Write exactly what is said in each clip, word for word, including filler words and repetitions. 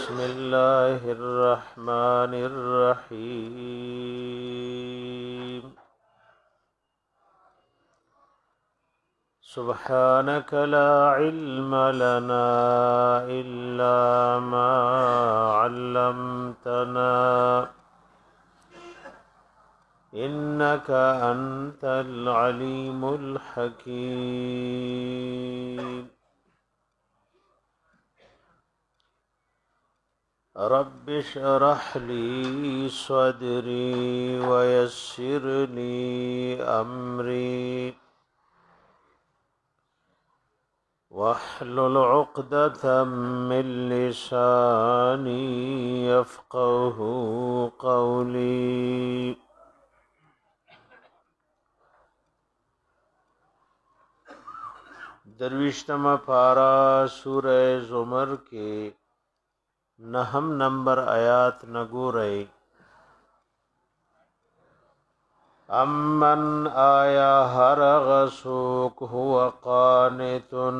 بسم الله الرحمن الرحيم سبحانك لا علم لنا إلا ما علمتنا إنك أنت العليم الحكيم رب اشرح لي صدري ويسر لي أمري واحلل عقدة من لساني يفقه قولي درویشتم پارا سورہ زمر کے نہم نمبر آیات نگو رہے امن آیا ہر غسوک هو قانتن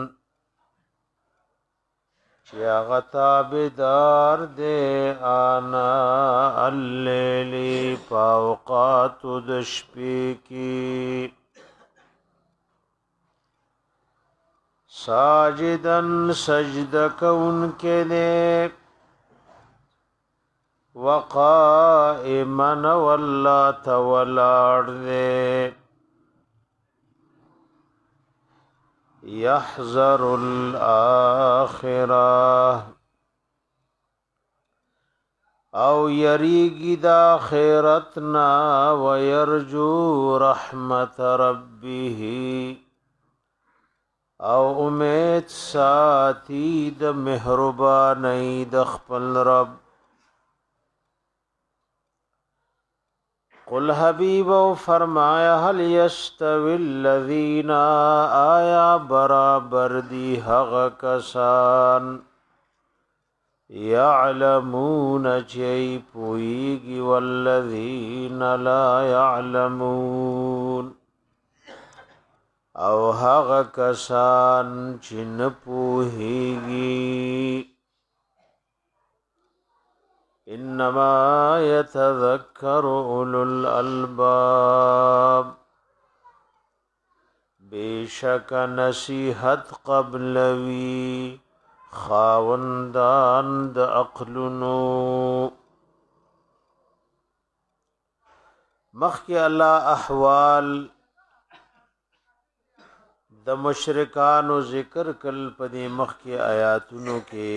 چیا غتابدار دے آنا اللیلی پاوقات دشپی کی ساجدن سجدہ کون کے دے وقائمن واللہ تولاڑ دے یحذر الآخرہ او یریگی دا خیرتنا ویرجو رحمت ربه او امید ساتی د مهربانی د خپل رب قل حبیب و فرمایا هل یستوی الذین آیا برابر دی حق کسان یعلمون چی پویگی والذین لا یعلمون او هغه کسان چې نه پوهیږي انما يتذكر اولو الالباب بیشک نصیحت قبلوی خاوندان د عقلونو مخکې الله احوال د مشرکانو ذکر کل پدې مخ کې آیاتونو کې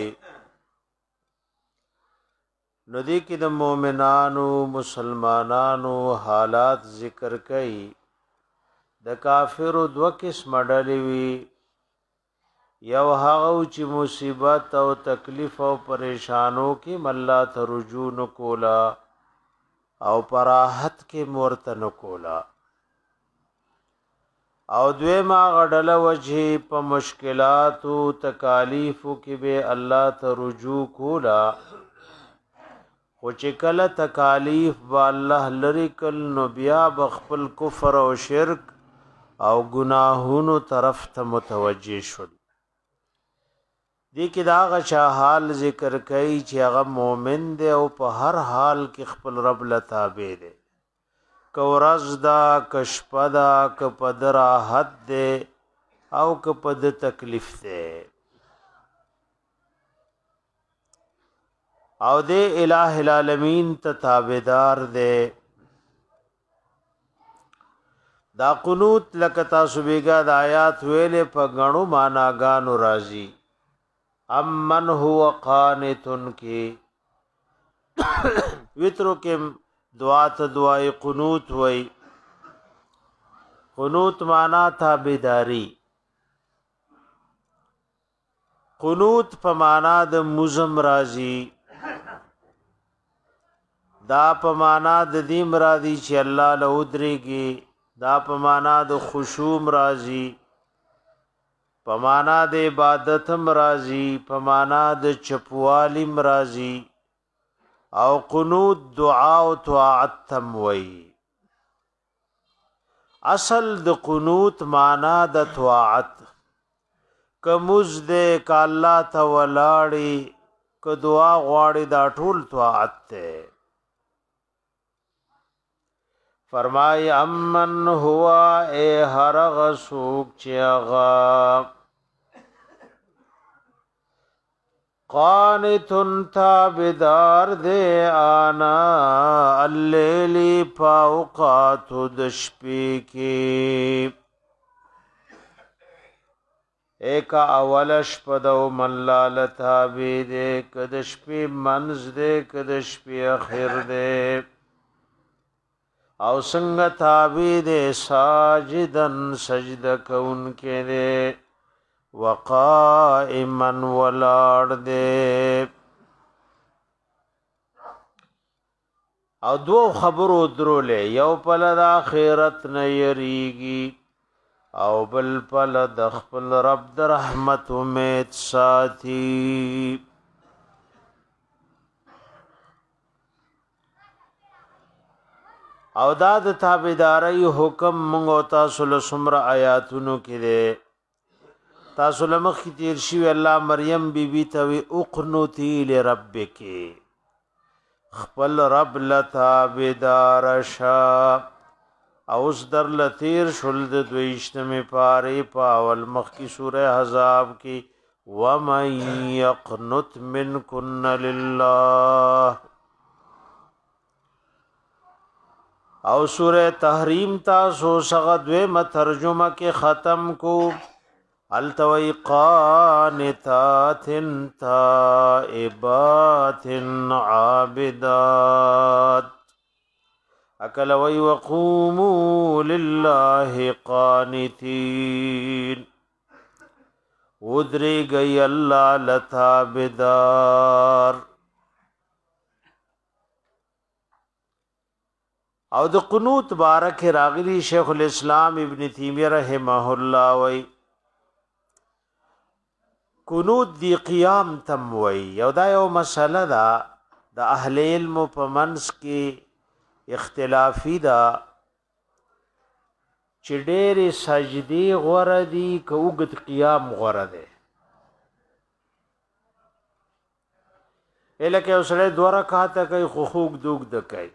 ندی کې د مؤمنانو مسلمانانو حالات ذکر کړي د کافرو دو قسم ډلې وي یو هغه چې مصیبت او تکلیف او پریشانو کې مله ته رجوع نکولا او پراحت کې مرتن کولا او دوی ما غډل وجه په مشکلات او تکالیف کې به الله ته رجوع کولا خو چې کله تکالیف با الله لری کل نو بیا بخپل کفر او شرک او گناهونو طرف ته متوجه شول دې کې دا غشا حال ذکر کوي چې هغه مؤمن دی او په هر حال کې خپل رب لتابع دی کورز دا کشپدا کپدر حد دے او کپد تکلیف دے او دے الہ العالمین تتابدار دے دا قنوت لکتا سبیگا دا آیات ویلے پا گنو ماناگانو رازی امن هو قانتن کی وطرو کے دعا ته دعای قنوت وای قنوت معنا تابعداری قنوت په معنا د مزم راضی دا په معنا د دیم راضی چې الله له ودرېږي دا په معنا د خشوع راضی په معنا د عبادت راضی په معنا د چپوالی راضی او قنوت دعا او طاعت تم وی اصل د قنوت معنا د طاعت کمز دے کا الله ته ولاړی که دعا غواړي دا ټول طاعت ته فرمای امن هوا اے هر غسوک چیغا قانتن تابدار دے آنا اللیلی پاوقات دشپی کی ایکا اولش پدو ملال تابی دے کدشپی منز دے کدشپی اخیر دے او سنگ تابی دے ساجدن سجد کون کے دے وقائما ولاړ دے او دو خبرو درولے یو پل دا آخرت نیریگی او بل پل د خپل رب د رحمت امید ساتي او دا د تابعداري حکم مونږ او تاسو له سمره آیاتونو کې ده تاسو له مخ کې تیر شي الله مریم بیبي ته وی اقنوتی لربک خپل رب لتابعدار شا اوس در لتیر شل د دویشتمه پاره پاول مخ کی سوره احزاب کی ومن یقنت منکن لله او سوره تحریم تاسو څنګه دویمه ترجمه کې ختم کو التوی قانتات تائبات عابدات اکل وی وقوموا لله قانتین ودری گئی اللہ لتابدار او د قنوت بارک راغلی شیخ الاسلام ابن تیمیہ رحمہ اللہ وی قنوت دی قیام تم وی یو دا یو مسئلہ دا دا اہل علم په منځ کې اختلافی دا چې ډېرې سجدي غوره دي که اوږد قیام غوره دی لکه یو سړی دوه رکعاته کوي خو اوږد اوږد کوي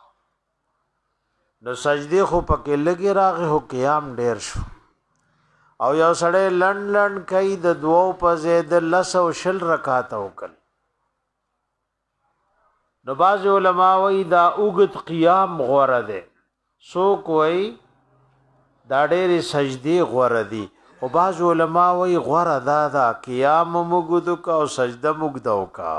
نو سجدې خو پکې لږې راغې خو قیام ډېر شو او یو سړی لنډ لنډ کوي د دوو په ځای د لس او شل رکعاته وکړ نو بعض علماء وی دا اوږد قیام غوره دی څوک وی دا ډېرې سجدې غوره دي خو بعض علماء وی غوره دا دا قیام موږد وکړه او سجده موږده وکړه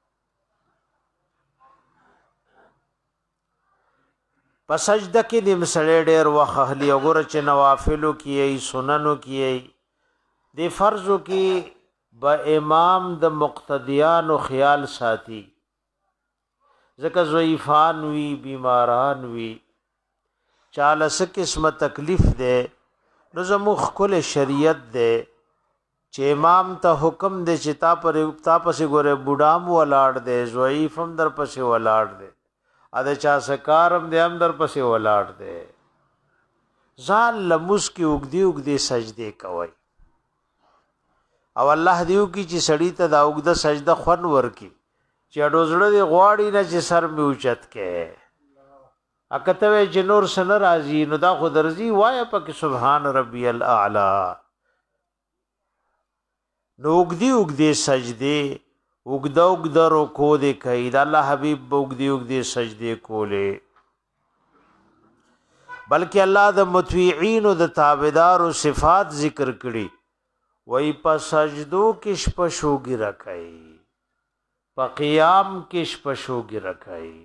په سجده کې دې سړی ډېر وخت اخلي وګوره چې نوافلو کې سننو کې دې فرضو کې به امام د مقتدیانو خیال ساتي ځکه ضعیفان وی بیماران وی چاله څه قسمه تکلیف ده نو زموږ خپل شریعت ده چې امام ته حکم ده چې تا پر تا پسې ګوره بوډام ولاړ ده ضعیف هم در پسې ولاړ ده اده چا سکارم ده هم در پسې ولاړ ده ځان لمس کې وګدي وګدي سجده کوي او الله دیو کی چې سړی ته دا وګده سجده خون ورکی چې اډوزړه دی غواړي نه چې سر می اوچت کې اکته چې نور سن راضی نو دا خو درځي وای پک سبحان ربی الاعلى نو وګدي وګدي سجده وګدا وګدا رکوع دی کوي دا الله حبیب وګدي وګدي سجده کوله بلکې الله د مطیعين او د تابعدار او صفات ذکر کړي وای په سجدو کې شپشوګي راکړي په قیام کې شپشوګي راکړي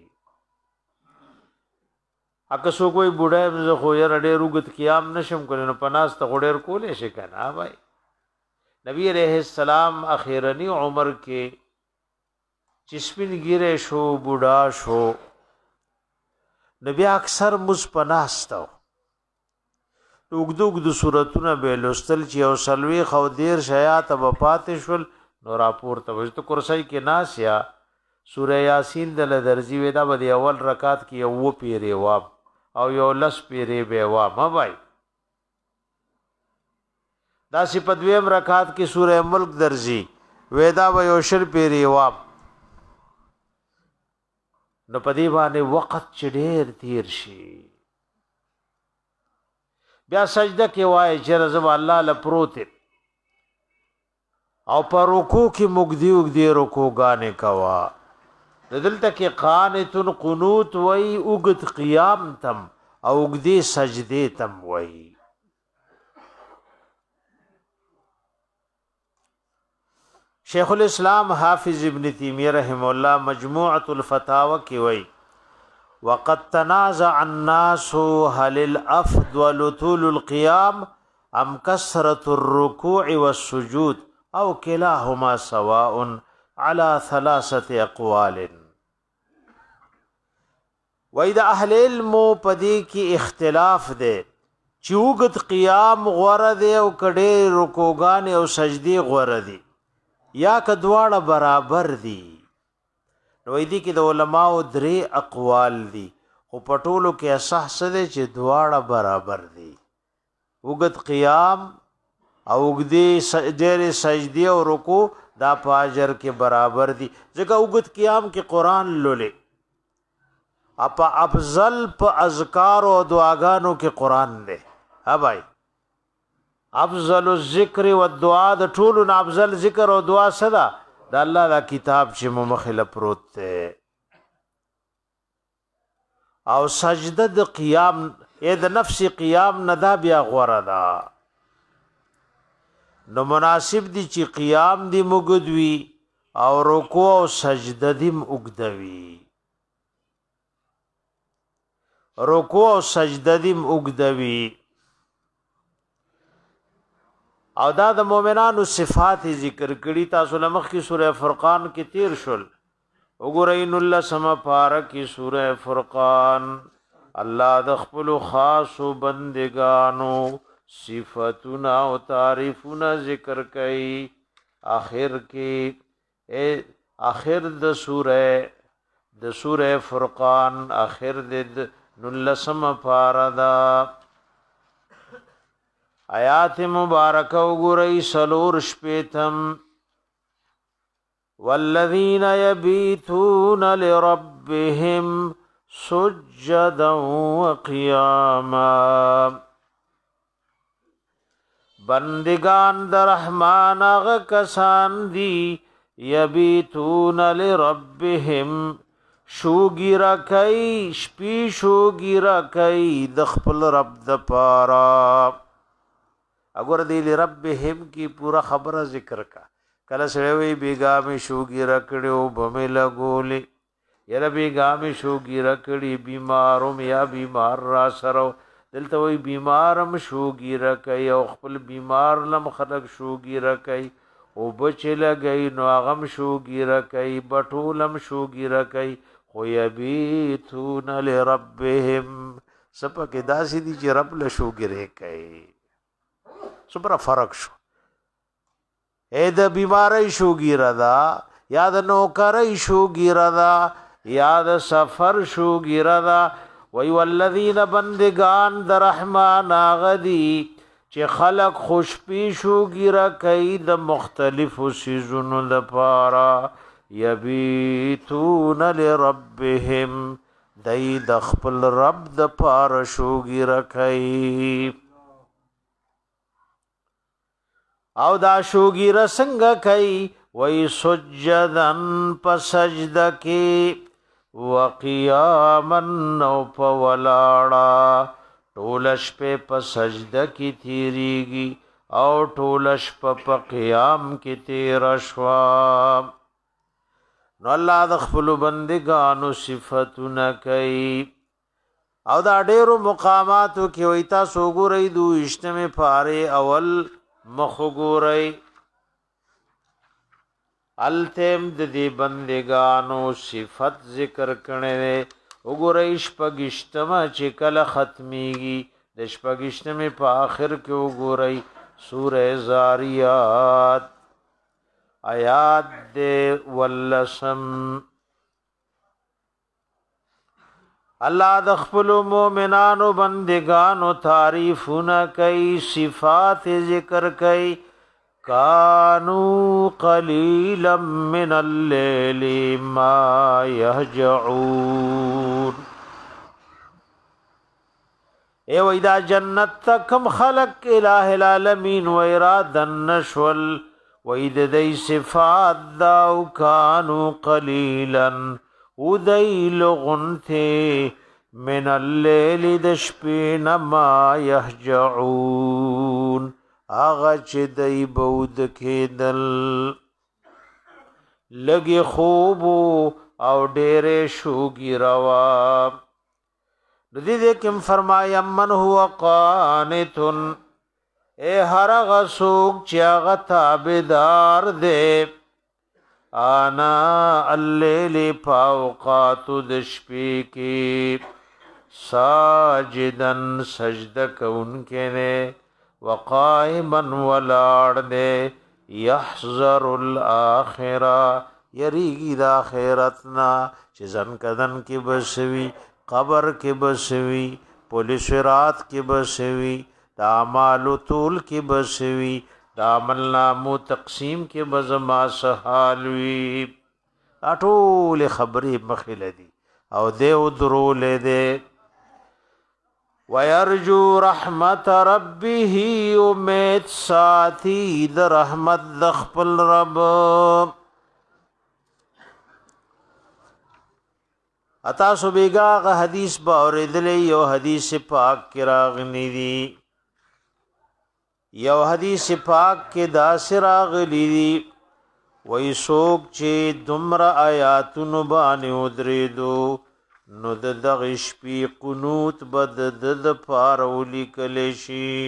اګه سو کوئی بوډا مزه خو یې رډې روغت قیام نشم کولای نو پناس ته غډېر کولې شي کنه بھائی نبی علیہ السلام اخیرنی عمر کې چسپین ګیره شو بوډا شو نبی اکثر مز پناستو وګدوګ د صورتونه به لوستل چې او سلوي خو دیر شیات په پاتې شول نو راپور ته وځو کرسۍ کې ناسیا سوره یاسین دل درځي ودا به اول رکعات کې یو پیری واب او یو لس پیری به واب ما بھائی دا سی په دویم رکعات کې سوره ملک درځي ودا به یو شر پیری واب نو په دې باندې وخت چې ډېر تیر شي بیا سجده کې وای چې رضا الله لپروت او پر رکوع کې مګدی وګدی رکوعګانې کوا دلته کې قانتن قنوت وای اوګد قیام تم او اوګدی سجده تم وای شیخ الاسلام حافظ ابن تیمیہ رحم الله مجموعة الفتاوى کی وای وقد تنازع الناس هل الافضل طول القيام ام كثرة الركوع والسجود او كلاهما سواء على ثلاثه اقوال وای د اهل علم پدې کې اختلاف ده چې وګت قیام غوړه ده او کډې رکوعګان او سجدي غوړه دي یا کدواړه برابر دي نو دې کې د علماو درې اقوال دي او پټولو کې اصح سده چې دواړه برابر دي وګت قیام او وګدي سجده سجدي او رکوع دا پاجر کې برابر دي ځکه وګت قیام کې قران لولې اپا افضل په اذکار او دعاګانو کې قران دی ها بھائی افضل الذکر والدعاء د ټولو نه افضل ذکر او دعا صدا د الله دا کتاب چې مخله پروت ده او سجده د قیام اې د نفس قیام ندا بیا غوړه ده نو مناسب دي چې قیام دی مګدوي او رکوع او سجده دی مګدوي رکوع او سجده دی مګدوي او دا د مؤمنانو صفات ذکر کړي تاسو لمخ کی سوره فرقان کې تیر شول وګورئ الله سما پارک کی سوره فرقان الله د خپل خاص بندگانو صفاتنا او تعریفنا ذکر کړي اخر کې اے اخر د سوره د سوره فرقان اخر د الله سما پاردا آیات مبارکه وګورئ سلور شپیتم والذین یبیتون لربهم سجدا وقیاما بندگان در رحمان هغه کسان دي یبیتون لربهم شوګیرا کوي شپې شوګیرا کوي د خپل رب د پاره اگر دی ربهم کی پورا خبره ذکر کا کله سره وی بیگا می شوګی رکړو بمه لګولې یره بیگا می شوګی رکړي بیماروم یا بیمار را سره دلته وی بیمارم شوګی رکای او خپل بیمار لم خلق شوګی رکای او بچ لګی نو غم شوګی رکای بټولم شوګی رکای خو یبیتون لربهم سپکه داسې دي چې رب له شوګی رکای سپره فرق شو اے د بیماری شوګیرا دا یا د نوکری شوګیرا دا یا د سفر شوګیرا دا وی والذین بندگان د رحمان غدی چې خلق خوشپی شوګیرا کوي د مختلف سيزونو لپاره یبیتون لربهم دای د خپل رب د پاره شوګیرا کوي او دا شوګیرا څنګه کوي وای سجدن پسجده کې وقیامن او پولاړه ټولش په پسجده کې تیریږي او ټولش په قیام کې تیر شوا نو الله د خپل بندگانو صفاتونه کوي او دا ډېرو مقاماتو کې وای تاسو ګورئ دوه اجتماع پاره اول مخګورئ التم د دې بندگانو صفت ذکر کړي وګورئ شپږشتمه چې کله ختميږي د شپږشتمه په آخر کې وګورئ سوره زاریات آیات د ولسم الله د خپل مؤمنانو بندگانو تعریفونه کوي صفات ذکر کوي کانوا قلیلا من اللیل ما یهجعون. اے ویدا جنت تکم خلق الہ العالمین و ارادن نشول وید دی صفات داو کانو قلیلا ودی لغنتے من اللیل دشپین ما یهجعون آغا چه دی بود کېدل لگی خوبو او ډېر شوګي روا. ندی دې کوم فرمایا من هو قانتن اے هر غسوک چې هغه تابعدار دې انا الليل فوقات د شپې کې ساجدن سجده کوونکې نه وقائما ولاړ دې يحذر الاخره یریږي د آخرتنا چې ځن کدن کې بسوي قبر کې بسوي پولیس رات کې بسوي دا اعمال طول کې بسوي دا عمل نامو تقسیم کې بزما سحالوي اټول خبرې مخله دي او دیو درولې دي. ويرجو رحمت ربه امید ساتي د رحمت د خپل رب. اتا سو بیگا غ حدیث با اوریدلې یو حدیث پاک کې راغلی دی یو حدیث پاک کې دا سراغلی دی وای سوک چې دمر آیاتن باندې ودریدو نو د دغه شپې قنوت بد د پارولی کلی شي.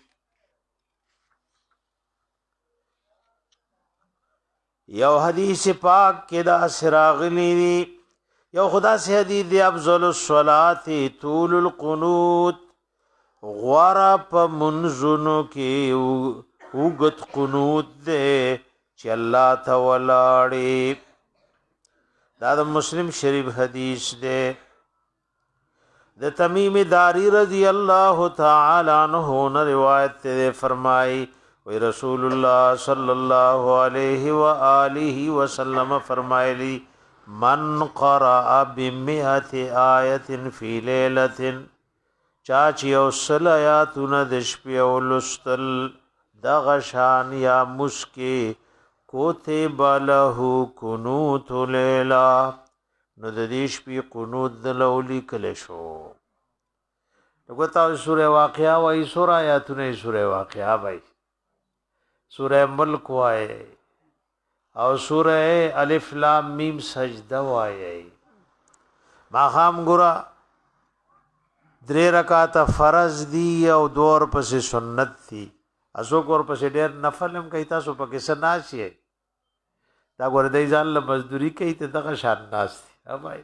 یو حدیث پاک کې دا سراغلی دی یو خدا سے حدیث دی افضل الصلاة طول القنوت غوارا پا منزنو کی اوگت قنوت دے چی اللہ تولاڑی دا دا مسلم شریف حدیث دے. دا تمیم داری رضی اللہ تعالی عنہ نے روایت دے فرمائی وی رسول اللہ صلی اللہ علیہ وآلہ وسلم فرمائی لی من قرأ بمئة آیت فی لیلت چاچی او سل آیاتون دشپی او لستل دغشان یا مسکی کوتب له قنوت لیلا نو د دې شپې قنوت د لولی کله شو. وګورئ سورہ واقعہ وای سورہ آیاتونه سورہ واقعہ وای سورہ ملک وای او سورہ الف لام میم سجدہ وای. ما خام ګورا درې رکعات فرض دی او دور پسې سنت دی اسو کور پسې ډېر نفل هم کوي تاسو پکې سناشي دا ګور دی ځان له مزدوري کوي ته دغه شان ناس دی اوبای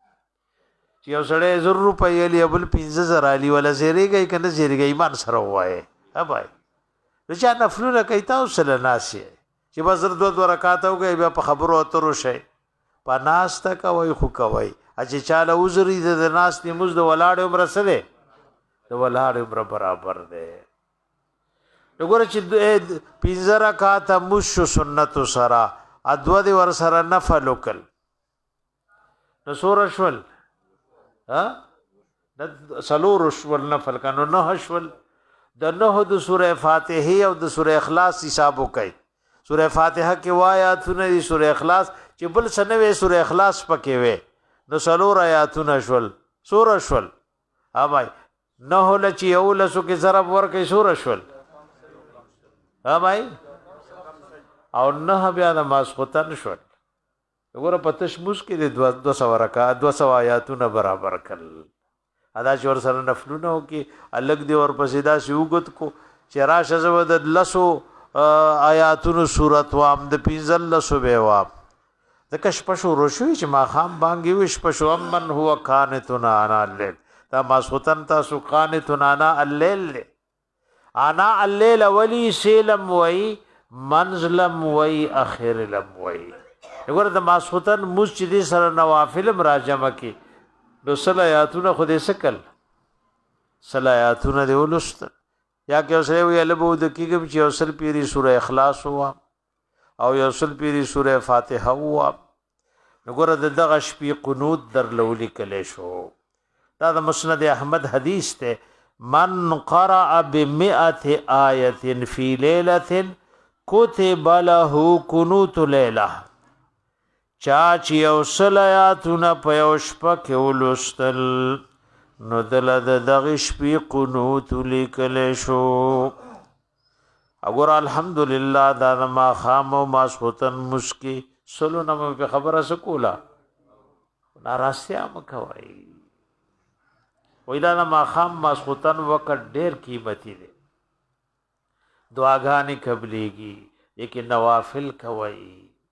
چې یو سړی زر روپۍ علی ابل پنځه زره علی ولا زیریږي کنه زیریږي ایمان سره وای اوبای چې نفلونه کوي تاسو له ناشي چې بزر دوه دوه رکعات وګي بیا په خبرو اترو شي په ناس تا کوي خو کوي چې چاله وزري د ناس دی مزد ولاړ عمر سره د ولاړ عمر برابر دی. وګوره چې پنځه رکعات مش سنت سره ادو دی ور سره نفل وکل نو سور شول ها د سلور شول نفل کنو نه شول د نه د سوره فاتحه او د سوره اخلاص حساب وکي. سوره فاتحه کې وایاتونه دي سوره اخلاص چې بل سنوي سوره اخلاص پکې وي نو سلور آیاتونه شول سور شول ها بھائی نه ول چې یو لسو کې ضرب ورکې سور شول ها بھائی او نه بیا د ماسختن شول. وګوره پتش مشکل د دو سو رکعات دو سو آیاتونه برابر کړل ادا چې ور سره نفلونه وکي الګ دی ور پسې دا سوګت کو چې راشه زو د لسو آیاتونو صورت وام د پینزل لسو به وام د کش پشو روشوي چې ما خام بانګي وش پشو من هو قانتنا انا الليل دا ماسختن تاسو قانتنا انا الليل انا الليل ولي سلم وي منزلم وي اخر لم وي. وګوره د ماسختن مسجد سره نوافل راجمه کی نو صلاتونه خو دې سکل صلاتونه دی ولست یا کې اوسره وی له بو د کېږم چې اوسل پیری سوره اخلاص هوا او یو سل پیری سوره فاتحه هوا نګور د دغه شپې قنوت در لولي کله شو دا د مسند احمد حدیث ته من قرأ بمئة آیه فی لیلۃ کتب له قنوت لیلہ چا چې یو سل آیاتونه په یو شپه کې ولوستل نو دل د دغه شپې قنوت لیکل شو اگر الحمدلله دا ما خام او ماسوتن مسکی سلو نم په خبره سکولا ناراستیا مکوي ویلا ما خام ماسوتن وقت ډیر قیمتي دي دعاګانې قبليږي لیکن نوافل کوي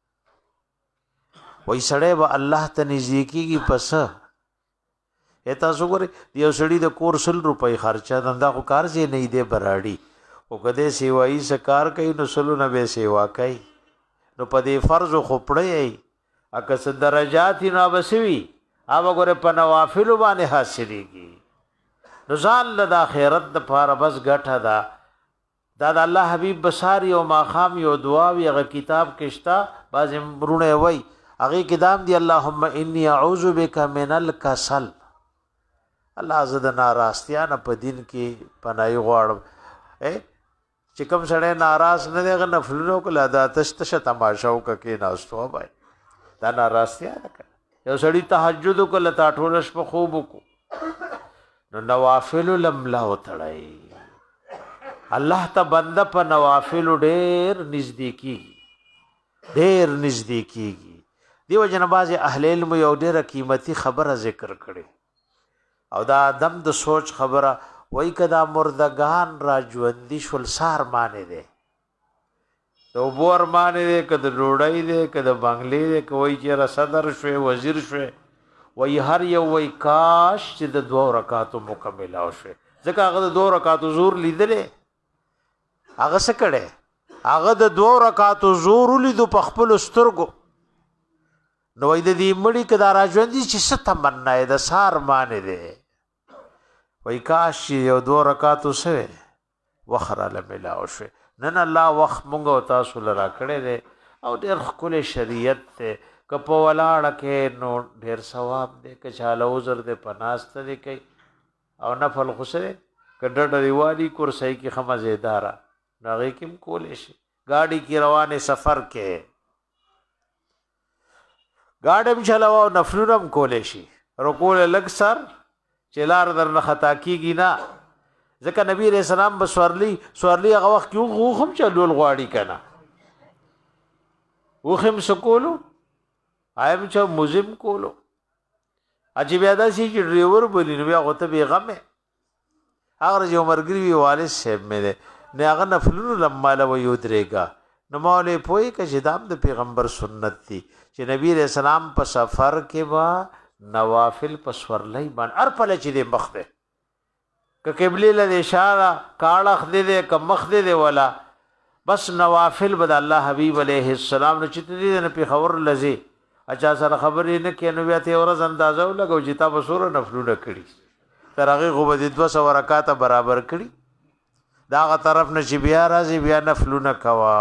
وای سړی به الله ته نږدې کیږي پس اته وګورئ یو سړی د کور سل روپۍ خرچه دنده خو کار زی نه دی براړي او کده سیوای سکار کوي نو سلو نه به سیوا کوي نو په دې فرض خو پړی اکه س درجات نه بسوي هغه ګوره په نوافل باندې حاصلېږي نو ځان له د آخرت د پاره بس ګټه ده دا د الله حبیب بصاری او ماخام یو دعا وی هغه کتاب کښتا باز مرونه وای هغه کتاب دی اللهم انی اعوذ بک من الکسل الله زد ناراستیا نه په دین کې پنای غواړم اے چې کوم سړی ناراض نه دی غ نفلونو کله دا تش تش تماشا وکې ناستو بای دا ناراستیا نه یو سړی تهجد کله تا ټولش په خوب کو نو نوافل لملا وتړای الله ته بنده په نوافل ډېر نزدیکی ډېر نزدیکیږي دیو جنباز اهل علم یو ډېر قیمتي خبره ذکر کړي او دا دم د سوچ خبره وای کدا مردگان را ژوندې شول سار معنی دي تو بور معنی دي کده ډوړای دي کده بنگلې دي کوي چې را صدر شوي وزیر شوي وای هر یو وای کاش چې د دوه رکعاتو مکمل او شوي ځکه هغه د دوه رکعاتو زور لیدلې هغه څه کړي هغه د دوه رکعاتو زور لیدو په خپل سترګو نو د دې مړي کدا را ژوندې چې ست تمنا ده سار معنی دي وای کاش یو دوه رکعاتو سره وخراله ملاو شي نن الله وخت مونږ او تاسو لرا کړې ده او ډېر خپل شریعت ته کپو ولاړه کې نو ډېر ثواب دې که چاله عذر دې پناست دې کوي او نفل خسره کډډ دیوالي کرسي کې خمزیدارا ناغه کېم کولې شي گاڑی کې روانه سفر کې گاډم چلاو نفلونم کولې شي رکوع لګ سر چلار در نه خطا کیږي نه ځکه نبی رسول الله بسورلی سورلی هغه وخت یو غوخم چلول غواړي کنه وخم سکولو ایم چې مزم کولو عجیب ادا شي چې ډرایور بلی نو بیا غوته به غمه هغه جو مرګری وی والد صاحب مې نه نه هغه نفلونو لماله و یو درېګا نو مولې پوي ک جدام د پیغمبر سنت دي چې نبی رسول الله په سفر کې وا نوافل پسورلای بان ار پله چې دې مخ ده ک قبله له اشاره کاړه دې دې ک مخ دې ولا بس نوافل بد الله حبیب علیه السلام نو چې دې نه په خبر لذي اچھا سره خبرې نه کې نو بیا ته ورځ اندازو لګو چې تا بسوره نفلونه کړي تر هغه غو بده دوه سو رکعات برابر کړي دا غ طرف نه چې بیا راځي بیا نفلونه کوا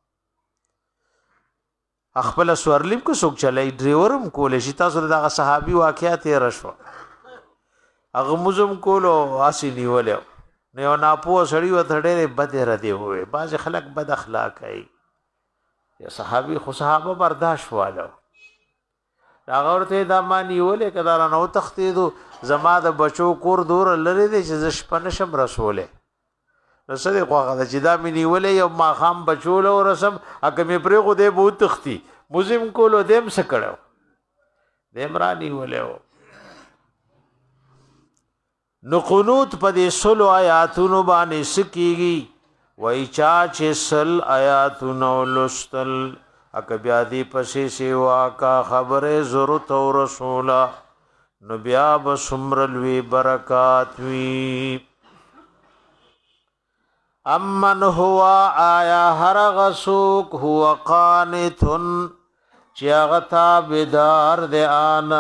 خپل سوارلیم کو څوک چلای ډرایورم کول شي تاسو دغه صحابي واقعیت یې راشو هغه مزم کولو اسی نیولو نه نه پوه سړی و ډېرې بد ردی وي باز خلک بد اخلاق کوي یا صحابي خو صحابه برداشت والو هغه ورته دا مانی ولې کدار نو تختیدو زما د بچو کور دور لری دي چې ز شپنه شم رسوله نو سره خواغه چې دا مې نیولې یو ما خام بچول او رسم اګه مې پرې خو دې بہت تختی مزم کولو دیم څه کړو دیم را نیولې نو قنوت په دې سلو آیاتونو باندې سکیږي وای چا چې سل آیاتونو لستل اګه بیا دې پسې سیوا کا خبره ضرورت او رسولا نو بیا بسمرلوی برکات وی امن هو آیا هر غسوک هو قانتن چیاغتا بدار دے آنا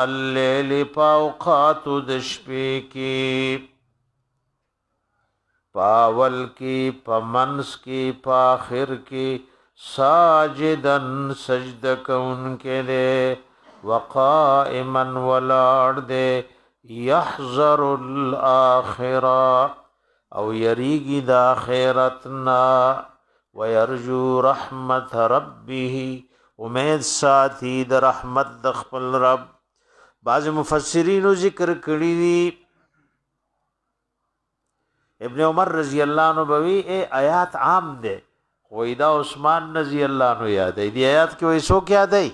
اللیل پاوقات دشپی کی پاول کی پمنس کی پاخر کی ساجدن سجد کون کے دے وقائما ولاړ دے یحذر الاخرہ او یریگی دا آخرتنا ویرجو رحمت ربه امید ساتھی دا رحمت د خپل رب. بعض مفسرینو ذکر کړی دی ابن عمر رضی اللہ عنہ بوی اے آیات عام دے وی دا عثمان رضی اللہ عنہ یاد ہے دی آیات کی وی سو کیا دے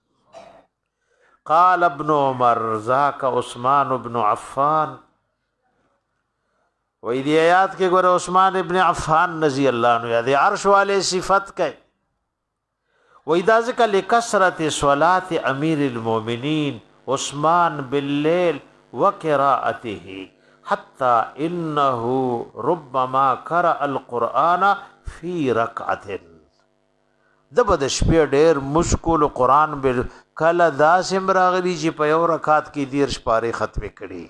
قال ابن عمر ذاک عثمان ابن عفان وی دی آیات کے گورے عثمان ابن عفان رضی اللہ عنہ یاد ہے عرش والے صفت کے وی دا ذکر لکسرت صلاة امیر المومنین عثمان باللیل وقراءته حتی انه ربما قرأ القرآن فی رکعت دب د شپې ډېر مشکل قرآن بل کله داسم راغلی چې په یو رکعت کې دیرش پاره ختم کړي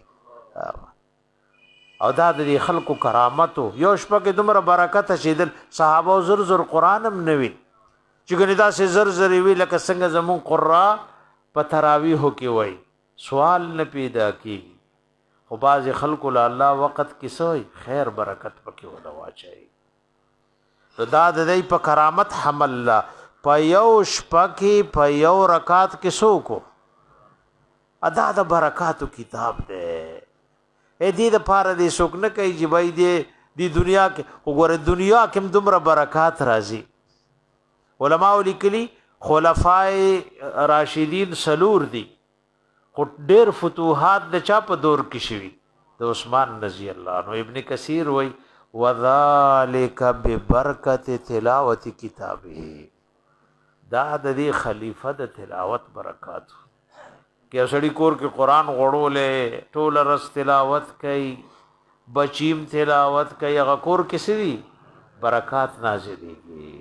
او دا د خلکو کرامتو یو شپه کې دومره برکت شیدل صحابه زر زر قرآن هم نوي چې ګنې دا سه زر زر وی لکه څنګه زمون قرآ په تراویح کې وای سوال نه پیدا کی خو باز خلکو له الله وخت کې سوی خیر برکت پکې ولا واچي دا د دې په کرامت حمل لا په یو شپه کې په یو رکعت کې سو کو ادا د برکاتو کتاب دی اې دې د پاره دې سوک نه کوي چې بای دې د دنیا کې وګوره دنیا کې دومره برکات راځي علماء لیکلي خلفای راشدین سلور دي خو ډېر فتوحات د چا په دور کې شوي د عثمان رضی الله عنه. ابن کثیر وای وذالک ببرکت تلاوت کتابه دا د دې خلیفہ د تلاوت برکات کې سړی کور کې قران غړولې ټول رس تلاوت کوي بچیم تلاوت کوي هغه کور کې سړي برکات نازلېږي.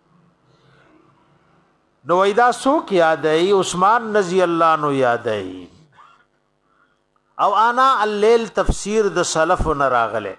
نو ایدا سوک یاد ای عثمان رضی اللہ عنہ یاد ای او انا الليل تفسیر د سلف نراغله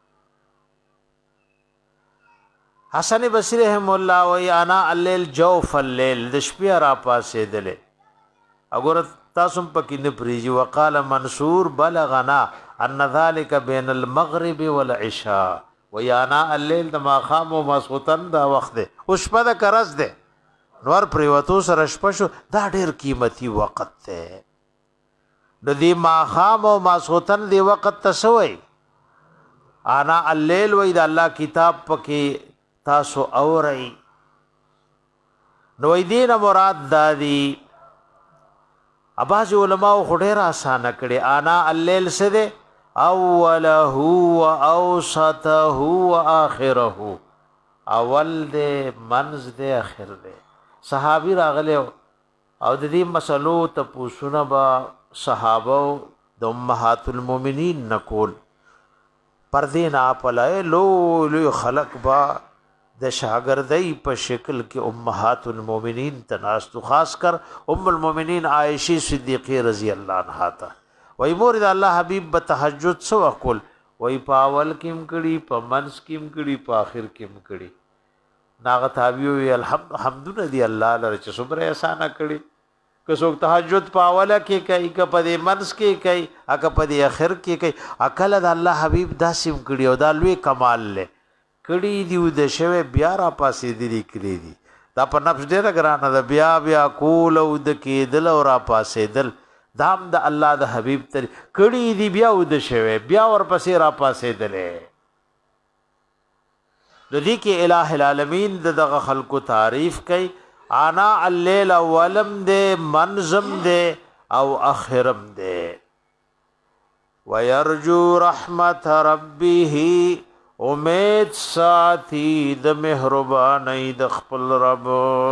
حسن بصری رحم الله و انا الليل جوف الليل د شپې را پاسې دله وګور تاسو پکې نه پریږي وقال منصور بلغنا ان ذلك بين المغرب والعشاء و انا الليل د ماخام او مسوتن دا وخت ده او شپه د کرز ده نور پریوتو سره شپه شو دا ډیر قیمتي وخت ده د دې ماخام او مسوتن دی وخت تسوي انا الليل و اذا الله کتاب پکې تاسو اورئ نو دینه مراد دادی اباظ علماء خډیر آسان کړي انا الليل سده اوله و اوسطه و اخره اول دې منز دې اخر دې صحابي راغله او د دې مسلو ته پوښونه با صحابه د امهات المؤمنین نقول پردې نه پلای لو لو خلق با د شاګردۍ په شکل کې امهات المؤمنین تناستو خاص کر ام المؤمنین عائشہ صدیقہ رضی اللہ عنہا تا وای مور د الله حبیب په تهجد سو وکول وای پاول کیم کړي په منس کیم کړي په اخر کیم کړي ناغه تابعو الحمد حمدونه دی الله لره چې صبر احسان کړي که څوک تهجد پاوله کې کوي که په منس کې کوي اګه په اخر کې کوي عقل د الله حبیب داسیم کړي او دا لوی کمال له کړي دی د شوه بیا را پاسې دی کړي دي دا په نفس ډېر ګرانه ده بیا بیا کول او د کېدل او را پاسې دل دام د الله د حبیب تر کړي دی بیا د شوه بیا ور پسې را پاسې دلې د دې کې الٰه العالمین دغه خلقو تعریف کوي انا الليل ولم دے منظم دے او اخرم دے ويرجو رحمت ربه امید ساتھی د مهربانی د خپل رب.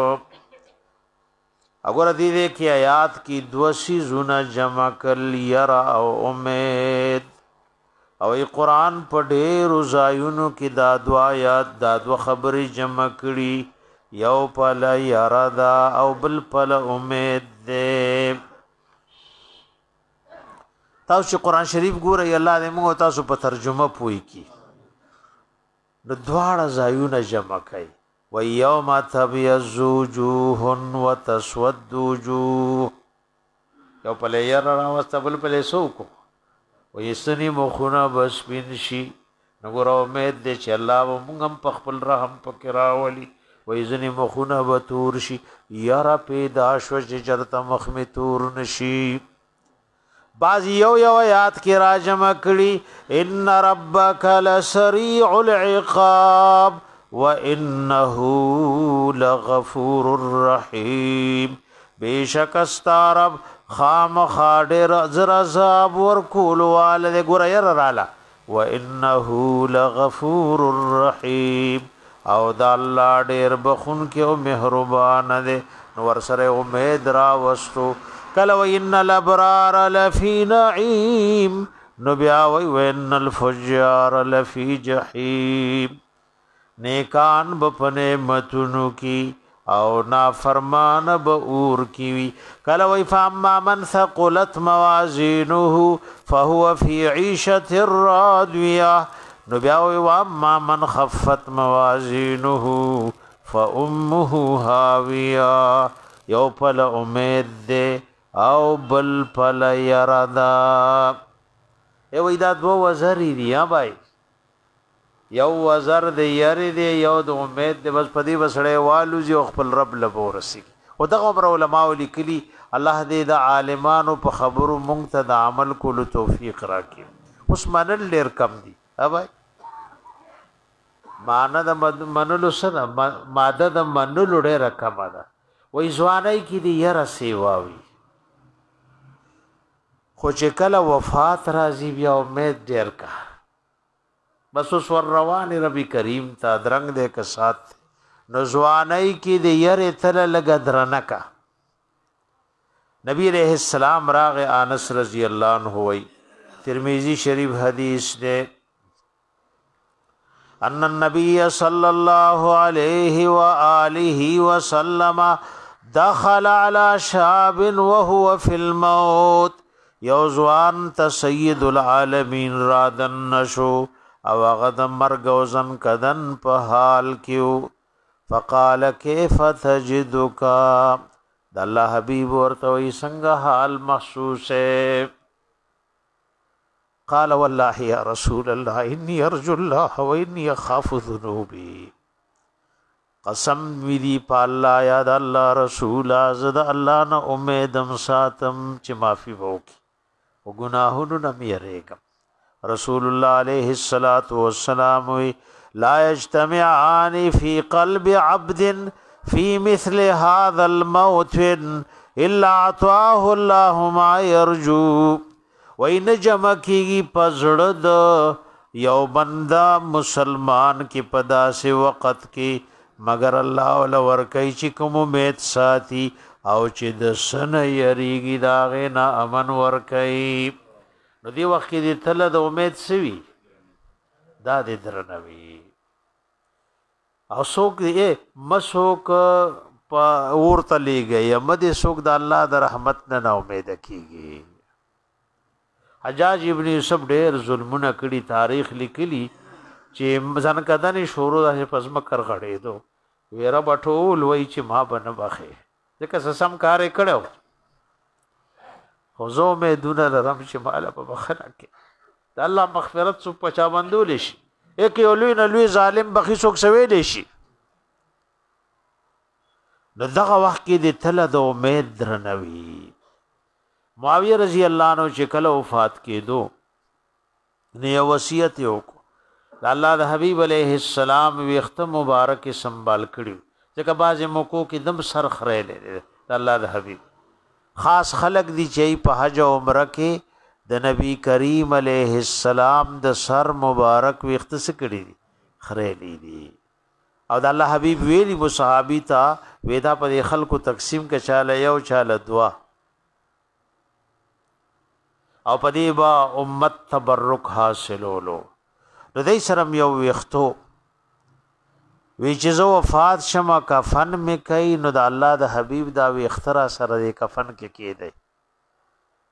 اگر دې کې آیات کی دوسی زونه جمع کل یرا او امید او ای قرآن په ډېرو ځایونو کې دا دوا آیات دا دوا خبرې جمع کړي یو پل یرا دا او بل پل امید دې. تاسو قرآن شریف ګورئ الله دې موږ تاسو په ترجمه پوي کی نو دواړه ځایونه جمع کوي و یوم تبیض وجوه وتسود وجوه یو په لیر راوسته بل په لسو کو و یسنی مخونه بس بین شي نګور امید دې چې الله و موږ هم په خپل رحم پکې راولي و یسنی مخونه به تور شي یارا پیدا شو چې چرته مخ می تور نشي بعض یو یو آیات کې راجمع کړي ان ربک لسریع العقاب وانه لغفور الرحیم بیشک استرب خام خاډر زر عذاب ور کول والد ګور ير رالا وانه لغفور الرحیم او د الله ډیر بخون کې او مهربان دی نو ور سره امید را وستو کله وان الابرار لفی نعیم نو بیا وی وان الفجار لفی جحیم نیکان بپنے متونو کی او نافرمان بور کی وی کله وی فاما من ثقلت موازینه فهو فی عیشة راضیه نو بیا وی واما من خفت موازینه فامه هاویه یو پل امید دے او بل پل یردا ای وی دا دو وزری دی یا بھائی یو وزر دی یری دی یو د امید دی بس پدی وسړی والو زی خپل رب لبورسی او دغه امر علماء لیکلی الله دې د عالمانو په خبرو مونږ ته د عمل کولو توفیق راکړي اوس منل ډیر کم دی ها بھائی مانه د منلو سره ماده د منلو ډیر کم ده وای ځوانای کی دی یره سیواوی خو چې کله وفات راځي بیا امید ډیر کا بس اس ور روان ربی کریم تا درنگ دے کا ساتھ نزوانائی کی دے یر تل لگا درنکا نبی علیہ السلام راغ آنس رضی اللہ عنہ ہوئی ترمیزی شریف حدیث دے ان النبی صلی اللہ علیہ وآلہ وسلم دخل على شاب وهو في الموت یوزوان تا سید العالمین رادن نشو او غد مرگ و زن کدن په حال کیو فقال کیف تجدک د الله حبیب ورته وی څنګه حال محسوس ہے قال والله یا رسول الله انی ارجو الله و انی اخاف ذنوبی قسم وی دی په الله یاد الله رسول ازد الله نه امیدم ساتم چې معافی وکي او گناهونو نه میریګم رسول الله علیہ الصلوۃ والسلام لا يجتمعان في قلب عبد في مثل هذا الموت الا اعطاه الله ما يرجو وان جمع کی پزړه د یو بندا مسلمان کی پدا سے وقت کی مگر الله ول ور کوي چې کوم امید ساتي او چې د سن یریږي داغه نه امن ور کوي نو دی وخت کې د تل د امید سوي دا د درنوي او څوک دی مسوک په ورته لګي مد څوک د الله د رحمت نه امید کیږي حجاج ابن یوسف ډېر ظلمونه کړي تاریخ لیکلی چې ځان کدانې شروع د پزما کر غړې دو ویرا بټول وای چې ما بنه باخه ځکه سم کار کړو خوزو مې دونه لرم چې مالا په بخنه کې د الله مغفرت سو پچا بندول شي یک یو لوی نه لوی ظالم بخي څوک سوي شي نو دغه وخت کې د تل د امید درنوي معاویه رضی الله عنه چې کله وفات کېدو نه وصیت یو کو الله د حبیب علیه السلام ویخت مبارک سنبال کړو ځکه باز موکو کې دم سر خړې لري الله د حبیب خاص خلق دی چې په حج او عمره کې د نبی کریم علیه السلام د سر مبارک ویخت سکړي خړې دي او د الله حبیب ویلی مصحابی تا ویدا په خلکو تقسیم کې چاله یو چاله دوا او پدی با امت تبرک حاصلولو نو دای سرم یو ویختو وی چې زو وفات شمه کفن می کوي نو د الله د حبیب دا وی اخترا سره د کفن کې کېده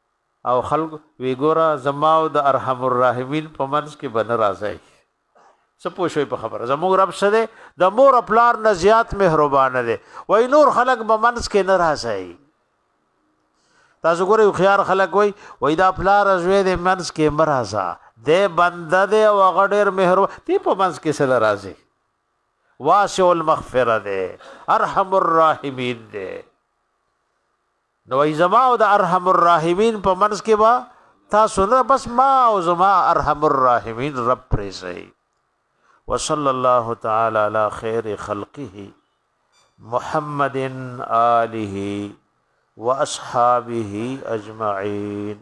او خلق وی ګورا زماو د ارحم الراحمین په منځ کې بن راځي سپو شوي په خبره زموږ رب سره د مور پلار نه زیات مهربان دی وای نور خلق به منس کې نه راځي تاسو ګورئ خيار خلق وای وای دا پلار ازوی د منس کې مرزا د بنده دی او غډیر مهربان دی په منس کې سره راځي واسع المغفره دی ارحم الراحمین دی نو ای زما او د ارحم الراحمین په منس کې با تاسو نه بس ما او زما ارحم الراحمین رب پرې وصلى الله تعالى على خير خلقه محمد آله واصحابه اجمعين.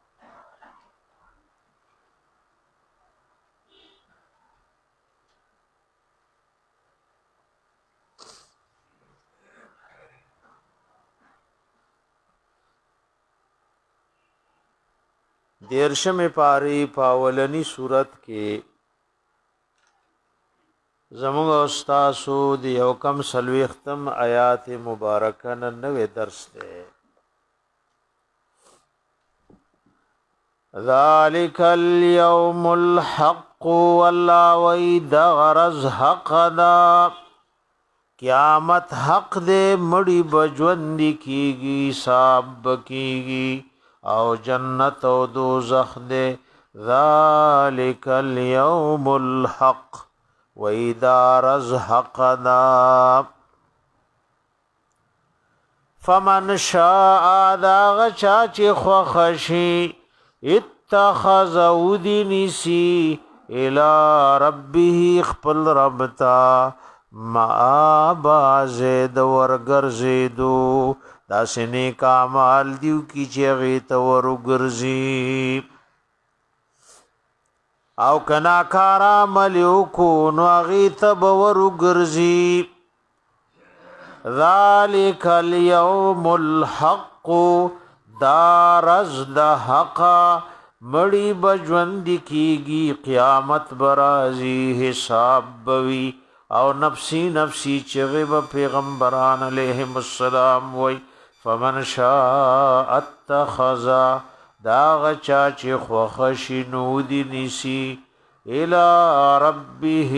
دیرشم پاری پاولنی صورت کې زموږ استاسو دی یو کم سلوختم آیات مبارکه نوې درس ده. ذالک اليوم الحق والله وید غرض حق دا قیامت حق دے مڑی بجوند کیگی صاحب کیگی او جنت او دوزخ دے. ذالک اليوم الحق وَإِذَا رَزْحَقَ دا فَمَنْ شَاءَ دَاغَ چاچ خوخشی اتخذ ودنسی الى ربه خپل ربتا مآبا زید ورگرزیدو دا سنے کامال دیو کی چیغیت ورگرزی او کنا کارا ملیو کو نو غیت بورو گرزی. ذالک اليوم الحق دارز د حق مړی بجوند کیږي قیامت برازی حساب بوی او نفسی نفسی چغب پیغمبران علیہم السلام وی فمن شاء اتخذ داغ چاچ خوخشی نودی نیسی الى ربه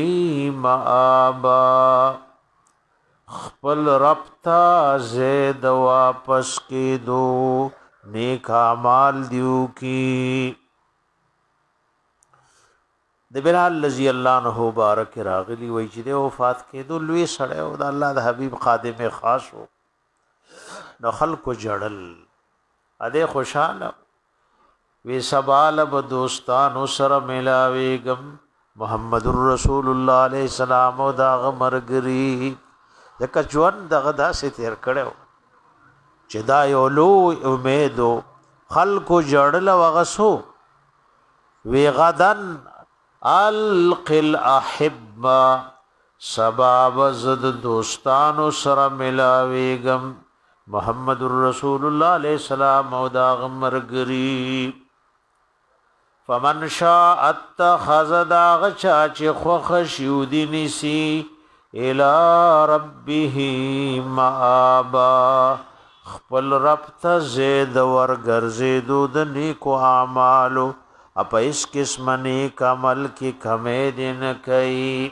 مآبا خپل ربطا زید واپس کی دو نیک اعمال دیو کی. د بلال رضی الله عنه بارک راغلی وای چې د وفات کېدو لوی سړی او د الله د حبیب خادم خاص وو نو خلکو جړل اده خوشاله وی سبال ب دوستانو سره ملاویګم محمد رسول الله علیه السلام او دا مرګری دک ژوند دغه داسې تیر کړو چې دا یو لوی امیدو خلکو جړل وغسو وی غدن القل احبا سباب زد دوستانو سره ملاویګم محمد رسول الله علیه السلام او دا مرګری. فمن شاء اتخذ داغ چاچ خوخ شیودی نسی الى ربه مآبا خپل رب ته زید ورګرځېدو د نیکو اعمالو اپا اس قسم نیک عمل کی کمې دین کوي.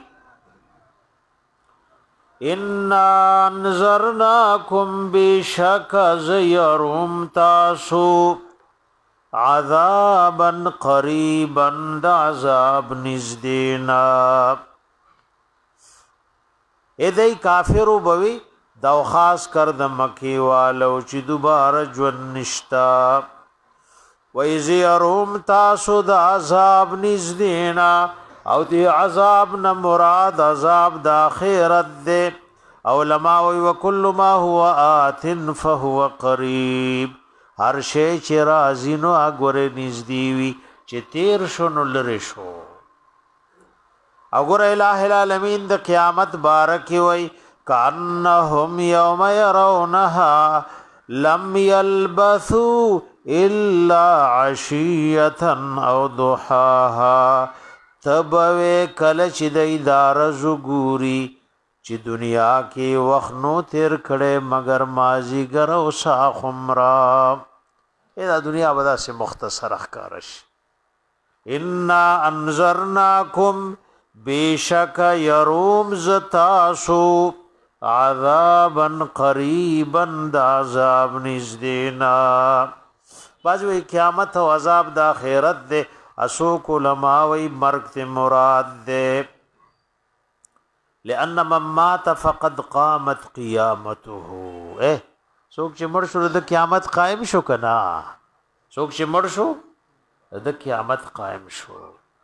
انا انذرناکم بشک زیرم تاسو عذابا قریبا دا عذاب نزدینا. ایدی کافرو بوی دو خاص کرد مکی والو چی دوباره جون نشتا ویزی اروم تاسو دا عذاب نزدینا او دی عذاب نا مراد عذاب دا خیرت دے. علماء وکل ما هو آت فهو قریب هر شی چې راځي نو هغه نږدې وي چې تیر شو نو لری شو. وګوره الٰه العالمین د قیامت بارک وي کانهم یوم يرونها لم يلبثوا الا عشیه او ضحاها. تبوي کله چې د اداره زګوري چې دنیا کې وخت نو تیر کړي مگر ماضی ګر او ساخمرا دا دنیا ودا سے مختصر اخکارش. ان انذرناکم بیشک یروم زتاسو عذابا قریبا دا عذاب نزدینا. بعض وی قیامت و عذاب دا خیرت دے، اسوک علماء وی مرگ تے مراد دے، لأن من مات فقد قامت قیامته. اے سوک چې مړ شو د قیامت قائم شو کنا، سوک چې مړ شو د قیامت قائم شو.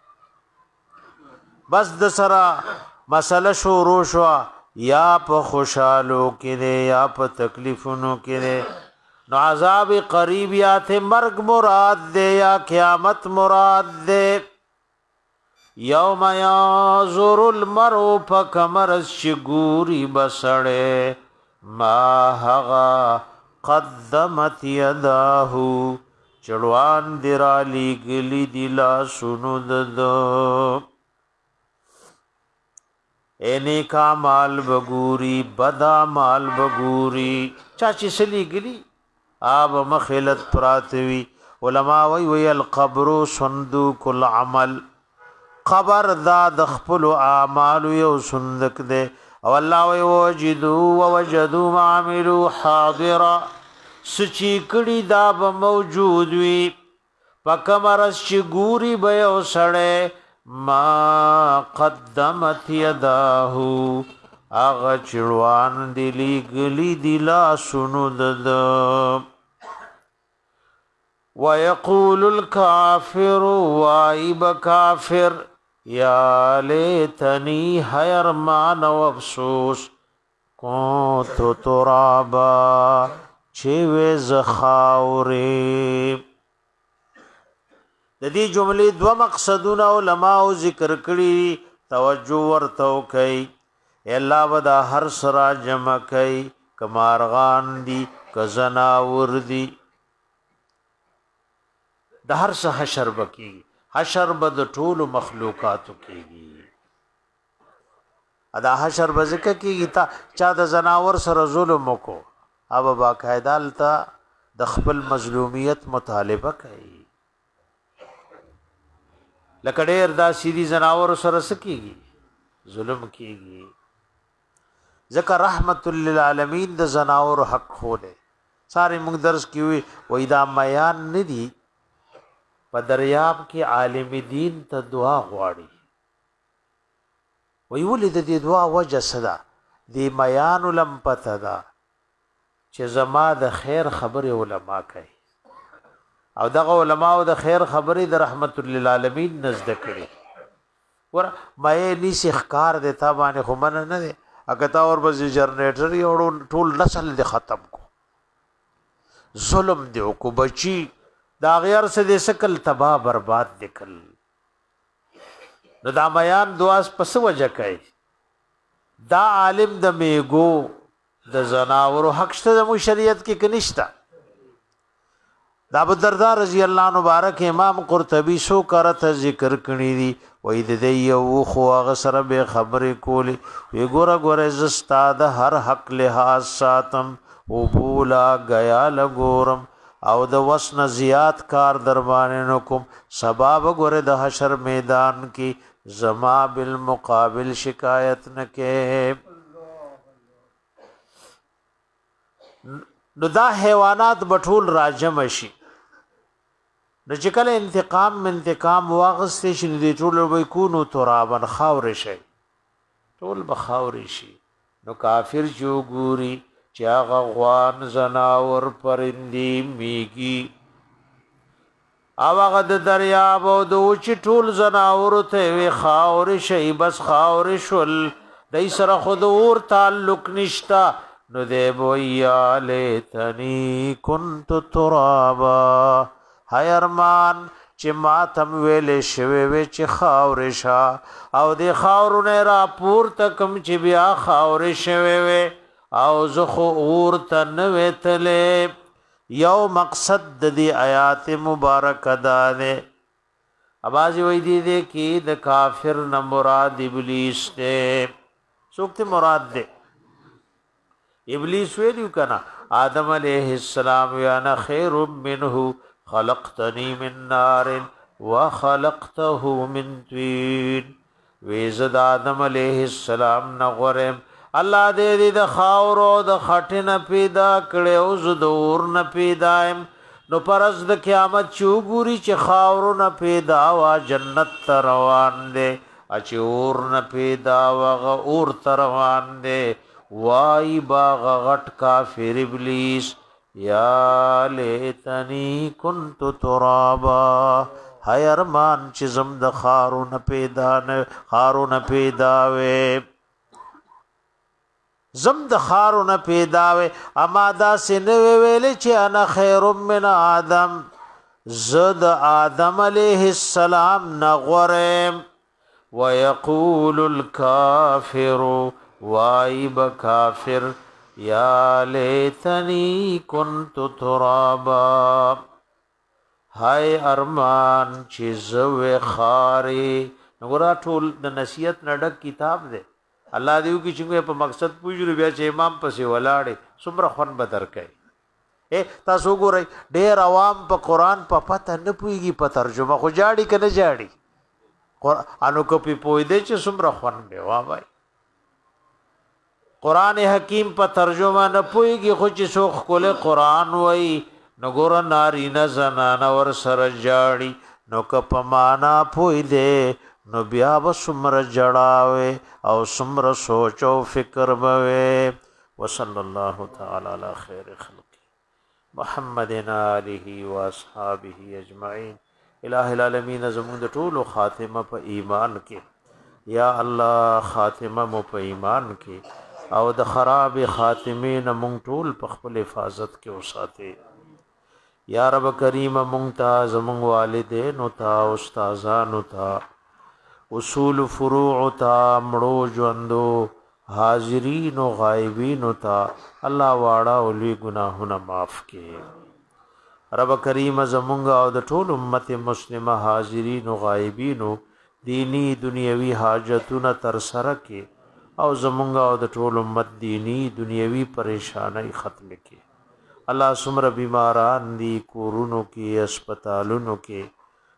بس د سره مسله شروع شو، یا په خوشالو کې یا په تکلیفونو کې. نو عذاب قریب یا ته مرگ مراد دے یا قیامت مراد دے. یوم یازور المرء فکمرز شگوری بسڑے ما هغا قدمت یداهو چڑوان درالی گلی دلا سنو ددو. اینی کا مال بگوری بدا مال بگوری چاچی سلی گلی آب مخلت پراتوی. علماء وی وی القبر صندوق العمل، قبر دا دخپل اعمال یو صندوق دے. او الله وی وجدو ووجدو ما عملو حاضرا، سچی کڑی دا با موجود وی. پکمرس چی گوری بیو سڑے ما قدمت یداهو اغا چڑوان دلی گلی دلا سنو ددو. وَيَقُولُ الْكَافِرُ وَائِبَ كَافِرُ یا لیتنی حیرمان و افسوس کونتو ترابا چیوے زخاوری. د دې جملې دو مقصدونه علماء ذکر کړي، توجه ورته کوي. الله ودا هر سرا جمع کوي، کمارغان دي کزناور دي، د هر څه حشر بکی، حشر بد ټول مخلوقاتو کېږي. ادا حشر بزکه کېږي تا چا د زناور سره ظلم وکړو، اب باقاعده التا د خپل مظلومیت مطالبه کوي. لکه ډېر دا سیدی زناور سره سکیږي ظلم کېږي. ذکر رحمت للعالمین د زناور حق خوله. سارے موږ درس کې وي وای دا میان نه دي په دریاب کې عالم دین ته دعا غواړي. وی ولې د دې دعا وجه صدا دی میان لم پته دا چې زما د خیر خبره علما کوي، او دغه علما او د خیر خبره د رحمت للعالمین نزد کړي. ور مې نيسي ښکار دیتا باندې خو من نه دي اګه تا اور بس جنریټر یوړو ټول نسل دې ختم کو، ظلم دې کو بچي دا غیر سے دې سکل تباہ برباد دکل. نو دا میان دواس پس وجه کوي دا عالم د میګو د زناور حق شته د شریعت کې کنيشتا. دا ابو الدرداء رضی الله عنه مبارک امام قرطبی سو کرته ذکر کړی دی وې د دې یو خو هغه سره به خبرې کولی وی ګوره ګوره زستا د هر حق لحاظ ساتم او بولا غیا لګورم او د وسن زیات کار دربانه نو کوم سبب ګوره د حشر میدان کې زما بالمقابل شکایت نکې. نو دا حیوانات بټول راجم شي، نو چې کله انتقام انتقام واغستې شي نو دې ټول به کونو ترابن خاور شي، ټول به خاور شي. نو کافر جو ګوري چې هغه غوان زناور پرندي میږي او هغه د دریاب او د اوچ ټول زناور ته وي خاور شي، بس خاور شول دای سره خود اور تعلق نشتا. نو دې بویا لیتنی کنت ترابا، هاي ارمان چې ما تم ویلې شوي وي چې خاور شا او د خاورونه را پورته کم چې بیا خاور شوي وي او زخو اور ته نوې تلې. یو مقصد د دې آیات مبارکه ده نه اباځي وې دي دې کې د کافر نه مراد ابلیس ته سوکته مراد ده. ابلیس ویلو کنا آدم علیہ السلام وانا خیر منه خلقتنی من نار وخلقته من طین، ویزد آدم علیہ السلام نغورم الله دې دې د خاورو د خټنه پیدا کړي او ز د اور نه پیدایم نو پرز د قیامت چوغوري چې خاورو نه پیدا وا جنت ته روان دي اچ اور نه پیدا وا اور ته روان دي وای باغ غټ کافر ابلیس یا لیتنی کنت ترابا هاي ارمان چې زم د خارو نه پیدا نه خارو نه پیدا وې زم د خارو نه پیدا وې اما دا سن ویل چې انا خیر من آدم زد آدم علیہ السلام نغورم ويقول الكافر وایب کافر یا لیتنی کنت ترابا هاي ارمان چې زو خاري نګورا ټول د نصیحت نډک کتاب دی الله دیو کی چې په مقصد پوجو بیا چې امام پسې ولاړې سمره خون بدر کوي اے تاسو ګورئ ډېر عوام په قران په پته نه پويږي په ترجمه خو جاړي کنه جاړي قرانو کو په پوي دي چې سمره خون به وای قران حکیم په ترجمه نه پويږي خو چې څوک کوله قران وای نګور ناری نه زنانه ور سره جاړي نو ک په معنا پوي دي نو بیا به سمره جړاوي او سمره سوچ او فکر بوي وصلی الله تعالی علی خیر خلق محمد آله و اصحابہ اجمعین الہ العالمین زمون د ټولو خاتمه په ایمان کې یا الله خاتمه مو په ایمان کې او د خراب خاتمین مونږ ټول په خپل حفاظت کې وساته یا رب کریم ممتاز مونږ والدین او تا استادانو تا اصول فروع تا مړو ژوندو حاضرین او غایبین تا الله واړه او لوی ګناهونه معاف کړي رب کریم زمونږ او د ټول امت مسلمه حاضرین او غایبین دینی دنیوي حاجتونه تر سره کړي او زمونږ او د ټول امت دینی دنیوي پریشانای ختم کړي الله سمر بیماران دی کورونو کې اسپیټالونو کې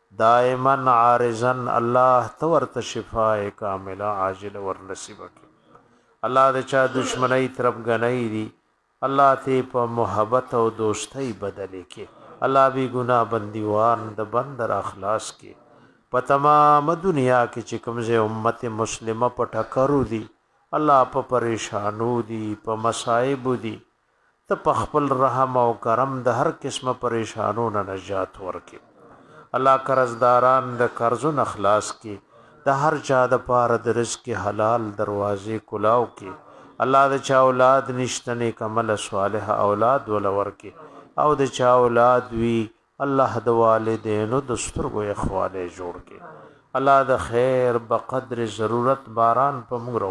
دائما عارضن الله تورت شفاء کامله عاجل ور نصیب کړي الله د چا دشمنی طرف غنۍ دي الله ته په محبت او دوستۍ بدلې کې الله بي ګناه بنديوان د بندر اخلاص کې په تمام دنیا کې چې کومه امت مسلمه په ټکرو دي الله په پریشانو دي په مصايب دي ته په خپل رحم او کرم د هر قسمه پریشانو نه نجات ورکړي الله قرضداران د قرضو اخلاص کې د هر چا د پاره د رزق حلال دروازې کلاو کې الله د چا اولاد نشته کمل صالح اولاد ولور کې او د چا اولاد وی الله د والدینو د سترګو اخواله جوړ کې الله د خیر بقدر ضرورت باران په موږ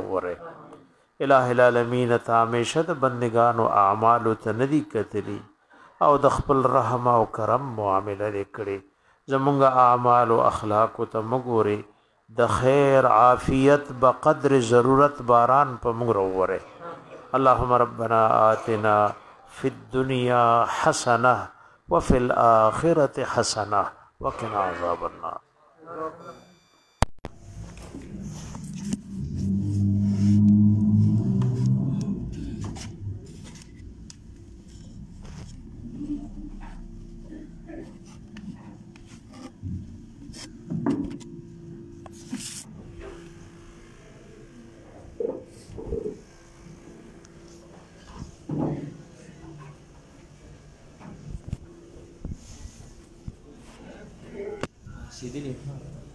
وروره الہ العالمین تامیشه د بندگانو اعمال ته ندی کتلی او د خپل رحم او کرم معامله وکړي زمونږ اعمال او اخلاق ته مګوري د خیر عافیت بقدر ضرورت باران په موږ وروره اللهم ربنا آتنا فی الدنیا حسنه وفي الاخره حسنه وقنا عذاب النار Sini nih.